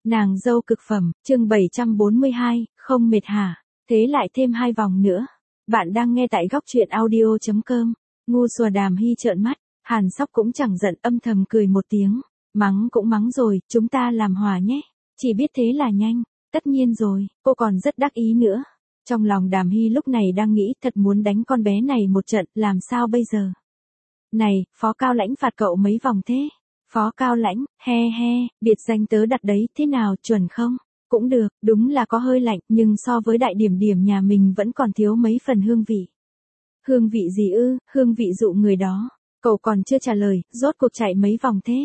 Nàng dâu cực phẩm, chương 742, không mệt hả? Thế lại thêm 2 vòng nữa. Bạn đang nghe tại góc truyện audio.com. Ngu xùa Đàm Hy trợn mắt, Hàn Sóc cũng chẳng giận, âm thầm cười một tiếng. Mắng cũng mắng rồi, chúng ta làm hòa nhé. Chỉ biết thế là nhanh. Tất nhiên rồi, cô còn rất đắc ý nữa. Trong lòng Đàm Hy lúc này đang nghĩ thật muốn đánh con bé này một trận, làm sao bây giờ? Này, Phó Cao Lãnh phạt cậu mấy vòng thế? Phó Cao Lãnh, he he, biệt danh tớ đặt đấy, thế nào, chuẩn không? Cũng được, đúng là có hơi lạnh, nhưng so với đại điểm điểm nhà mình vẫn còn thiếu mấy phần hương vị. Hương vị gì ư? Hương vị dụ người đó. Cậu còn chưa trả lời, rốt cuộc chạy mấy vòng thế?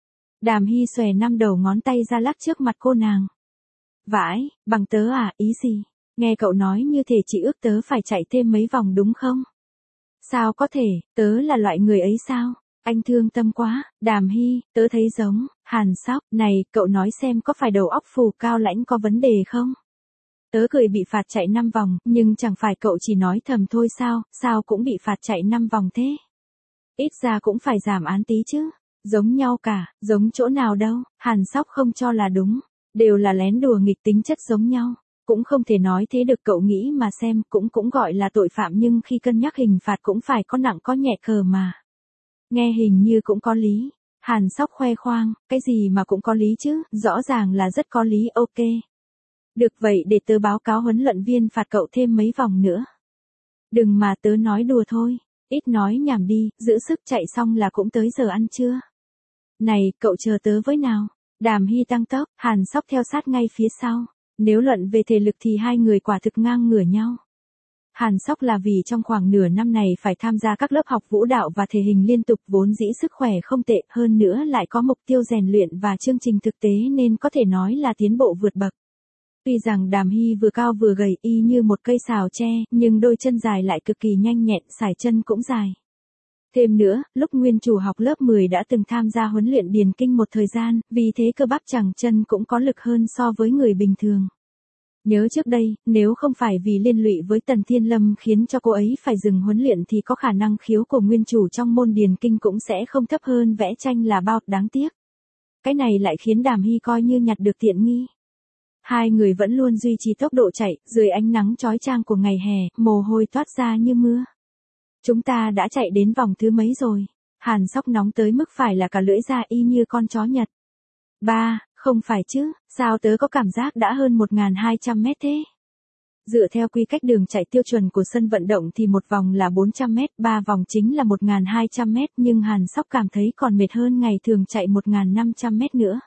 Đàm Hy xòe 5 đầu ngón tay ra lắc trước mặt cô nàng. Vãi, bằng tớ à, ý gì? Nghe cậu nói như thể chỉ ước tớ phải chạy thêm mấy vòng đúng không? Sao có thể, tớ là loại người ấy sao? Anh thương tâm quá, Đàm Hy, tớ thấy giống, Hàn Sóc, này, cậu nói xem có phải đầu óc Phù Cao Lãnh có vấn đề không? Tớ cười bị phạt chạy 5 vòng, nhưng chẳng phải cậu chỉ nói thầm thôi sao cũng bị phạt chạy 5 vòng thế? Ít ra cũng phải giảm án tí chứ, giống nhau cả, giống chỗ nào đâu, Hàn Sóc không cho là đúng, đều là lén đùa nghịch tính chất giống nhau. Cũng không thể nói thế được, cậu nghĩ mà xem, cũng gọi là tội phạm nhưng khi cân nhắc hình phạt cũng phải có nặng có nhẹ cờ mà. Nghe hình như cũng có lý. Hàn Sóc khoe khoang, cái gì mà cũng có lý chứ, rõ ràng là rất có lý, ok. Được vậy để tớ báo cáo huấn luyện viên phạt cậu thêm mấy vòng nữa. Đừng mà, tớ nói đùa thôi, ít nói nhảm đi, giữ sức, chạy xong là cũng tới giờ ăn trưa. Này, cậu chờ tớ với nào. Đàm Hy tăng tốc, Hàn Sóc theo sát ngay phía sau. Nếu luận về thể lực thì hai người quả thực ngang ngửa nhau. Hàn Sóc là vì trong khoảng nửa năm này phải tham gia các lớp học vũ đạo và thể hình liên tục, vốn dĩ sức khỏe không tệ, hơn nữa lại có mục tiêu rèn luyện và chương trình thực tế nên có thể nói là tiến bộ vượt bậc. Tuy rằng Đàm Hy vừa cao vừa gầy y như một cây sào tre, nhưng đôi chân dài lại cực kỳ nhanh nhẹn, sải chân cũng dài. Thêm nữa, lúc nguyên chủ học lớp 10 đã từng tham gia huấn luyện điền kinh một thời gian, vì thế cơ bắp chằng chân cũng có lực hơn so với người bình thường. Nhớ trước đây, nếu không phải vì liên lụy với Tần Thiên Lâm khiến cho cô ấy phải dừng huấn luyện thì có khả năng khiếu của nguyên chủ trong môn điền kinh cũng sẽ không thấp hơn vẽ tranh là bao, đáng tiếc. Cái này lại khiến Đàm Hy coi như nhặt được tiện nghi. Hai người vẫn luôn duy trì tốc độ chạy, dưới ánh nắng chói chang của ngày hè, mồ hôi toát ra như mưa. Chúng ta đã chạy đến vòng thứ mấy rồi? Hàn Sóc nóng tới mức phải là cả lưỡi ra y như con chó Nhật. 3, không phải chứ, sao tớ có cảm giác đã hơn 1.200 mét thế? Dựa theo quy cách đường chạy tiêu chuẩn của sân vận động thì một vòng là 400 mét, 3 vòng chính là 1.200 mét, nhưng Hàn Sóc cảm thấy còn mệt hơn ngày thường chạy 1.500 mét nữa.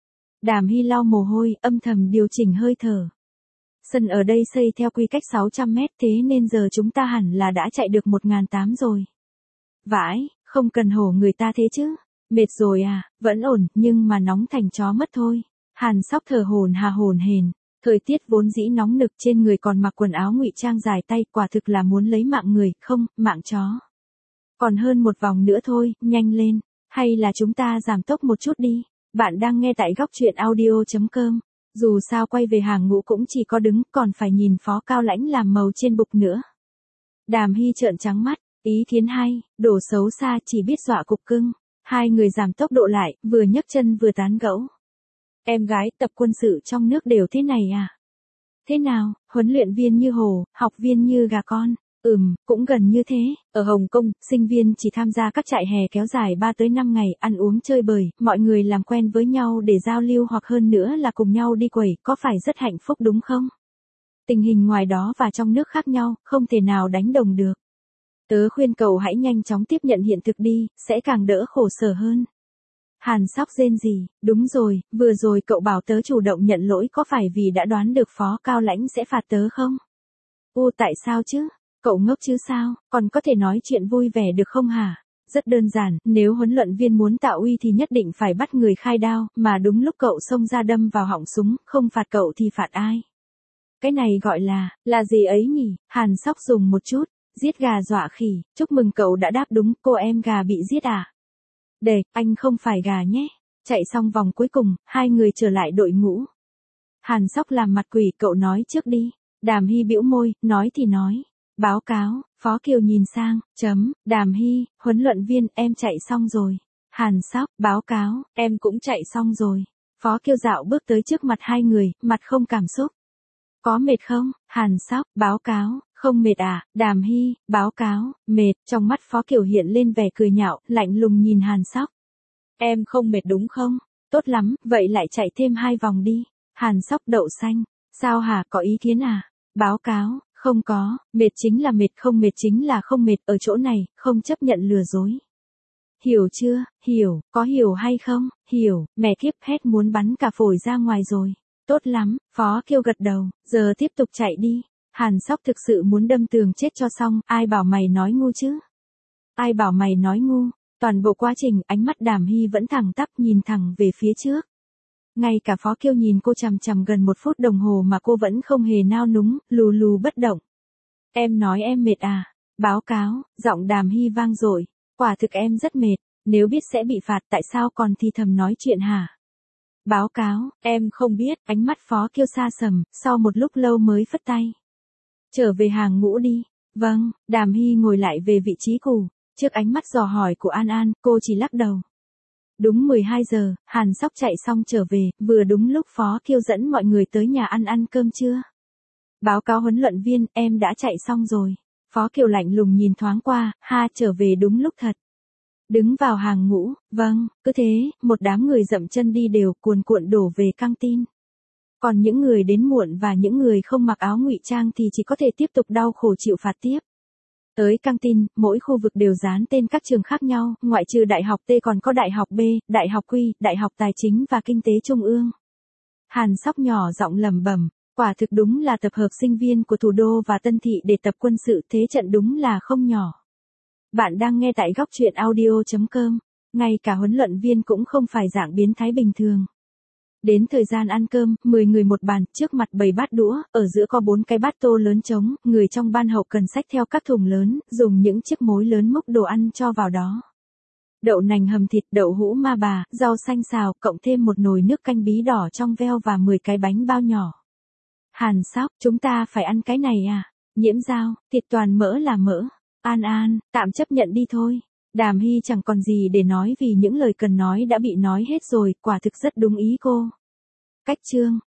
Đàm Hy lau mồ hôi, âm thầm điều chỉnh hơi thở. Sân ở đây xây theo quy cách 600 mét, thế nên giờ chúng ta hẳn là đã chạy được 1.800 rồi. Vãi, không cần hổ người ta thế chứ. Mệt rồi à, vẫn ổn, nhưng mà nóng thành chó mất thôi. Hàn Sóc thở hổn hển. Thời tiết vốn dĩ nóng nực, trên người còn mặc quần áo ngụy trang dài tay, quả thực là muốn lấy mạng người, không, mạng chó. Còn hơn một vòng nữa thôi, nhanh lên. Hay là chúng ta giảm tốc một chút đi. Bạn đang nghe tại góc truyện audio.com. Dù sao quay về hàng ngũ cũng chỉ có đứng, còn phải nhìn Phó Cao Lãnh làm màu trên bục nữa. Đàm Hy trợn trắng mắt, ý kiến hay, đồ xấu xa chỉ biết dọa cục cưng. Hai người giảm tốc độ lại, vừa nhấc chân vừa tán gẫu. Em gái, tập quân sự trong nước đều thế này à? Thế nào, huấn luyện viên như hổ, học viên như gà con? Cũng gần như thế. Ở Hồng Kông, sinh viên chỉ tham gia các trại hè kéo dài 3 tới 5 ngày, ăn uống chơi bời, mọi người làm quen với nhau để giao lưu hoặc hơn nữa là cùng nhau đi quẩy, có phải rất hạnh phúc đúng không? Tình hình ngoài đó và trong nước khác nhau, không thể nào đánh đồng được. Tớ khuyên cậu hãy nhanh chóng tiếp nhận hiện thực đi, sẽ càng đỡ khổ sở hơn. Hàn Sóc rên rỉ, đúng rồi, vừa rồi cậu bảo tớ chủ động nhận lỗi, có phải vì đã đoán được Phó Cao Lãnh sẽ phạt tớ không? Tại sao chứ? Cậu ngốc chứ sao, còn có thể nói chuyện vui vẻ được không hả? Rất đơn giản, nếu huấn luyện viên muốn tạo uy thì nhất định phải bắt người khai đao, mà đúng lúc cậu xông ra đâm vào họng súng, không phạt cậu thì phạt ai? Cái này gọi là gì ấy nhỉ? Hàn Sóc dùng một chút. Giết gà dọa khỉ, chúc mừng cậu đã đáp đúng, cô em gà bị giết à? Để, anh không phải gà nhé. Chạy xong vòng cuối cùng, hai người trở lại đội ngũ. Hàn Sóc làm mặt quỷ, cậu nói trước đi. Đàm Hy bĩu môi, nói thì nói. Báo cáo, Phó Kiều nhìn sang, Đàm Hy, huấn luyện viên, em chạy xong rồi. Hàn Sóc, báo cáo, em cũng chạy xong rồi. Phó Kiêu dạo bước tới trước mặt hai người, mặt không cảm xúc. Có mệt không? Hàn Sóc, báo cáo, không mệt à? Đàm Hy, báo cáo, mệt. Trong mắt Phó Kiều hiện lên vẻ cười nhạo, lạnh lùng nhìn Hàn Sóc. Em không mệt đúng không? Tốt lắm, vậy lại chạy thêm 2 vòng đi. Hàn Sóc đậu xanh. Sao hả, có ý kiến à? Báo cáo, không có, mệt chính là mệt, không mệt chính là không mệt, ở chỗ này, không chấp nhận lừa dối. Hiểu chưa? Hiểu, có hiểu hay không? Hiểu, mẹ kiếp hét muốn bắn cả phổi ra ngoài rồi. Tốt lắm, Phó Kiêu gật đầu, giờ tiếp tục chạy đi. Hàn Sóc thực sự muốn đâm tường chết cho xong, ai bảo mày nói ngu chứ? Ai bảo mày nói ngu? Toàn bộ quá trình, ánh mắt Đàm Hy vẫn thẳng tắp nhìn thẳng về phía trước. Ngay cả Phó Kiêu nhìn cô chằm chằm gần 1 phút đồng hồ mà cô vẫn không hề nao núng, lù lù bất động. Em nói em mệt à? Báo cáo, giọng Đàm Hy vang dội. Quả thực em rất mệt, nếu biết sẽ bị phạt tại sao còn thì thầm nói chuyện hả? Báo cáo, em không biết, ánh mắt Phó Kiêu xa sầm, sau một lúc lâu mới phất tay. Trở về hàng ngũ đi. Vâng, Đàm Hy ngồi lại về vị trí cũ, trước ánh mắt dò hỏi của An An, cô chỉ lắc đầu. Đúng 12 giờ, Hàn Sóc chạy xong trở về, vừa đúng lúc Phó Kiêu dẫn mọi người tới nhà ăn cơm trưa. Báo cáo huấn luyện viên, em đã chạy xong rồi. Phó Kiều lạnh lùng nhìn thoáng qua, trở về đúng lúc thật. Đứng vào hàng ngũ, vâng, cứ thế, một đám người dậm chân đi đều cuồn cuộn đổ về căng tin. Còn những người đến muộn và những người không mặc áo ngụy trang thì chỉ có thể tiếp tục đau khổ chịu phạt tiếp. Tới căng tin, mỗi khu vực đều dán tên các trường khác nhau, ngoại trừ Đại học T còn có Đại học B, Đại học Q, Đại học Tài chính và Kinh tế Trung ương. Hàn Sóc nhỏ giọng lẩm bẩm, quả thực đúng là tập hợp sinh viên của thủ đô và Tân Thị để tập quân sự, thế trận đúng là không nhỏ. Bạn đang nghe tại góc truyện audio.com, ngay cả huấn luyện viên cũng không phải dạng biến thái bình thường. Đến thời gian ăn cơm, 10 người một bàn, trước mặt 7 bát đũa, ở giữa có 4 cái bát tô lớn trống, người trong ban hậu cần xách theo các thùng lớn, dùng những chiếc mối lớn múc đồ ăn cho vào đó. Đậu nành hầm thịt, đậu hũ ma bà, rau xanh xào, cộng thêm một nồi nước canh bí đỏ trong veo và 10 cái bánh bao nhỏ. Hàn Sóc, chúng ta phải ăn cái này à? Nhiễm Giao, thịt toàn mỡ là mỡ. An An, tạm chấp nhận đi thôi. Đàm Hy chẳng còn gì để nói vì những lời cần nói đã bị nói hết rồi, quả thực rất đúng ý cô. Cách chương